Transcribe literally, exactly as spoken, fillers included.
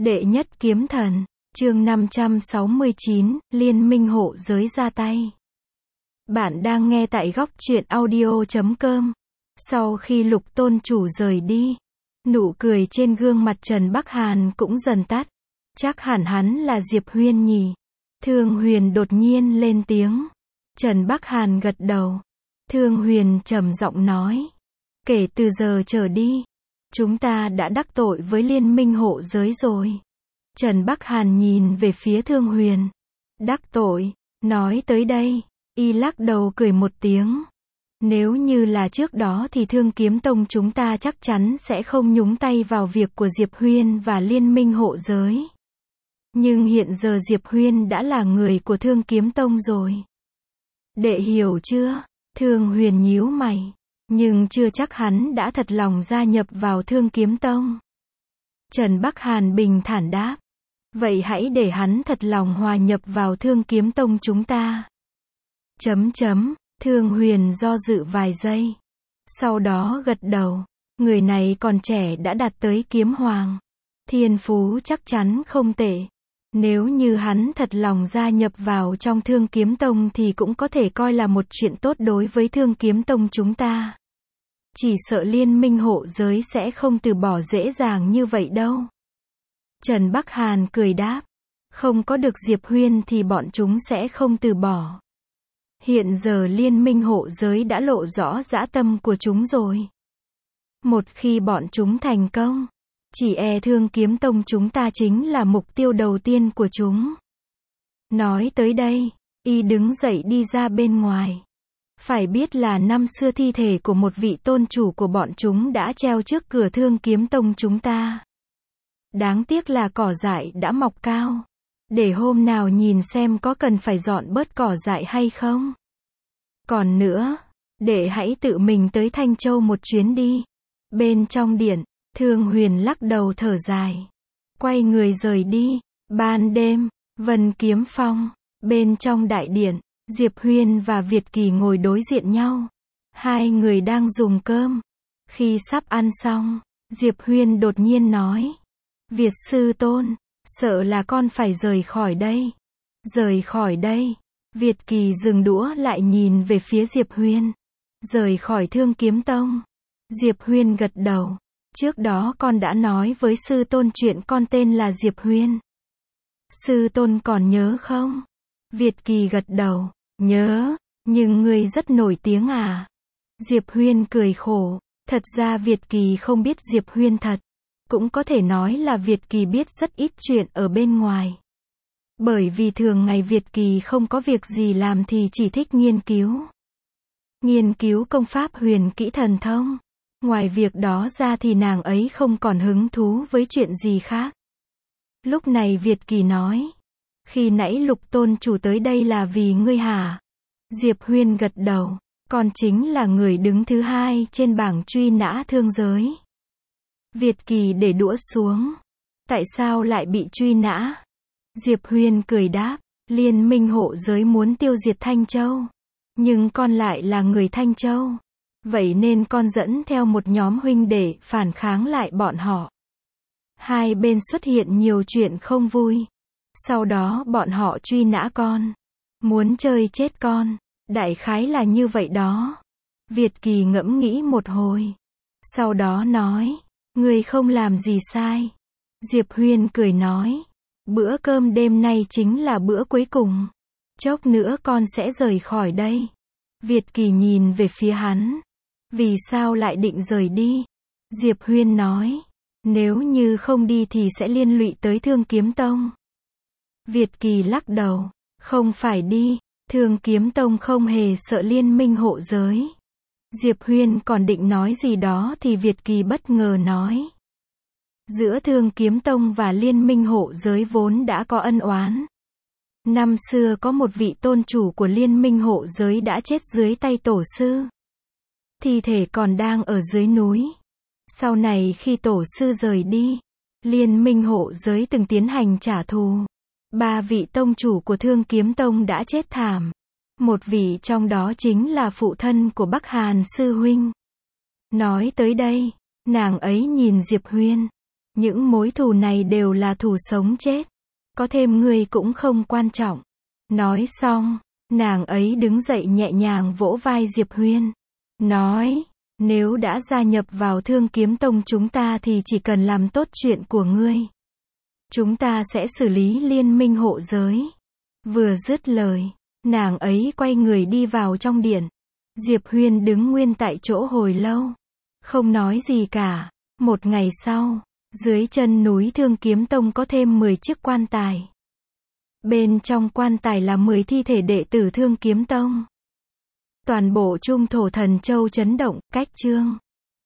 Đệ nhất kiếm thần, chương năm trăm sáu mươi chín, Liên minh hộ giới ra tay. Bạn đang nghe tại góc truyện audio chấm com. Sau khi Lục tôn chủ rời đi, nụ cười trên gương mặt Trần Bắc Hàn cũng dần tắt. Chắc hẳn hắn là Diệp Huyên nhỉ? Thương Huyền đột nhiên lên tiếng. Trần Bắc Hàn gật đầu. Thương Huyền trầm giọng nói. Kể từ giờ trở đi, chúng ta đã đắc tội với liên minh hộ giới rồi. Trần Bắc Hàn nhìn về phía Thương Huyền. Đắc tội, nói tới đây, y lắc đầu cười một tiếng. Nếu như là trước đó thì Thương Kiếm Tông chúng ta chắc chắn sẽ không nhúng tay vào việc của Diệp Huyên và liên minh hộ giới. Nhưng hiện giờ Diệp Huyên đã là người của Thương Kiếm Tông rồi. Đệ hiểu chưa? Thương Huyền nhíu mày. Nhưng chưa chắc hắn đã thật lòng gia nhập vào Thương Kiếm Tông. Trần Bắc Hàn bình thản đáp. Vậy hãy để hắn thật lòng hòa nhập vào Thương Kiếm Tông chúng ta. Chấm chấm, Thương Huyền do dự vài giây. Sau đó gật đầu. Người này còn trẻ đã đạt tới kiếm hoàng. Thiên phú chắc chắn không tệ. Nếu như hắn thật lòng gia nhập vào trong Thương Kiếm Tông thì cũng có thể coi là một chuyện tốt đối với Thương Kiếm Tông chúng ta. Chỉ sợ liên minh hộ giới sẽ không từ bỏ dễ dàng như vậy đâu. Trần Bắc Hàn cười đáp. Không có được Diệp Huyên thì bọn chúng sẽ không từ bỏ. Hiện giờ liên minh hộ giới đã lộ rõ dã tâm của chúng rồi. Một khi bọn chúng thành công, chỉ e Thương Kiếm Tông chúng ta chính là mục tiêu đầu tiên của chúng. Nói tới đây, y đứng dậy đi ra bên ngoài. Phải biết là năm xưa thi thể của một vị tôn chủ của bọn chúng đã treo trước cửa Thương Kiếm Tông chúng ta. Đáng tiếc là cỏ dại đã mọc cao. Để hôm nào nhìn xem có cần phải dọn bớt cỏ dại hay không. Còn nữa, để hãy tự mình tới Thanh Châu một chuyến đi. Bên trong điện, Thương Huyền lắc đầu thở dài. Quay người rời đi. Ban đêm, Vân Kiếm Phong, bên trong đại điện, Diệp Huyên và Việt Kỳ ngồi đối diện nhau. Hai người đang dùng cơm. Khi sắp ăn xong, Diệp Huyên đột nhiên nói. Việt sư tôn, sợ là con phải rời khỏi đây. Rời khỏi đây. Việt Kỳ dừng đũa lại nhìn về phía Diệp Huyên. Rời khỏi Thương Kiếm Tông. Diệp Huyên gật đầu. Trước đó con đã nói với sư tôn chuyện con tên là Diệp Huyên. Sư tôn còn nhớ không? Việt Kỳ gật đầu. Nhớ, nhưng ngươi rất nổi tiếng à? Diệp Huyên cười khổ. Thật ra Việt Kỳ không biết Diệp Huyên thật. Cũng có thể nói là Việt Kỳ biết rất ít chuyện ở bên ngoài. Bởi vì thường ngày Việt Kỳ không có việc gì làm thì chỉ thích nghiên cứu. Nghiên cứu công pháp huyền kỹ thần thông. Ngoài việc đó ra thì nàng ấy không còn hứng thú với chuyện gì khác. Lúc này Việt Kỳ nói. Khi nãy Lục tôn chủ tới đây là vì ngươi hả? Diệp Huyên gật đầu. Con chính là người đứng thứ hai trên bảng truy nã thương giới. Việt Kỳ để đũa xuống. Tại sao lại bị truy nã? Diệp Huyên cười đáp. Liên minh hộ giới muốn tiêu diệt Thanh Châu. Nhưng con lại là người Thanh Châu. Vậy nên con dẫn theo một nhóm huynh đệ phản kháng lại bọn họ. Hai bên xuất hiện nhiều chuyện không vui. Sau đó bọn họ truy nã con. Muốn chơi chết con. Đại khái là như vậy đó. Việt Kỳ ngẫm nghĩ một hồi. Sau đó nói. Ngươi không làm gì sai. Diệp Huyên cười nói. Bữa cơm đêm nay chính là bữa cuối cùng. Chốc nữa con sẽ rời khỏi đây. Việt Kỳ nhìn về phía hắn. Vì sao lại định rời đi? Diệp Huyên nói. Nếu như không đi thì sẽ liên lụy tới Thương Kiếm Tông. Việt Kỳ lắc đầu. Không phải đi. Thương Kiếm Tông không hề sợ liên minh hộ giới. Diệp Huyên còn định nói gì đó thì Việt Kỳ bất ngờ nói. Giữa Thương Kiếm Tông và liên minh hộ giới vốn đã có ân oán. Năm xưa có một vị tôn chủ của liên minh hộ giới đã chết dưới tay tổ sư. Thi thể còn đang ở dưới núi. Sau này khi tổ sư rời đi, liên minh hộ giới từng tiến hành trả thù. Ba vị tông chủ của Thương Kiếm Tông đã chết thảm. Một vị trong đó chính là phụ thân của Bắc Hàn sư huynh. Nói tới đây, nàng ấy nhìn Diệp Huyên. Những mối thù này đều là thù sống chết. Có thêm ngươi cũng không quan trọng. Nói xong, nàng ấy đứng dậy nhẹ nhàng vỗ vai Diệp Huyên. Nói, nếu đã gia nhập vào Thương Kiếm Tông chúng ta thì chỉ cần làm tốt chuyện của ngươi. Chúng ta sẽ xử lý liên minh hộ giới. Vừa dứt lời, nàng ấy quay người đi vào trong điện. Diệp Huyên đứng nguyên tại chỗ hồi lâu. Không nói gì cả. Một ngày sau, dưới chân núi Thương Kiếm Tông có thêm mười chiếc quan tài. Bên trong quan tài là mười thi thể đệ tử Thương Kiếm Tông. Toàn bộ Trung Thổ Thần Châu chấn động, cách chương.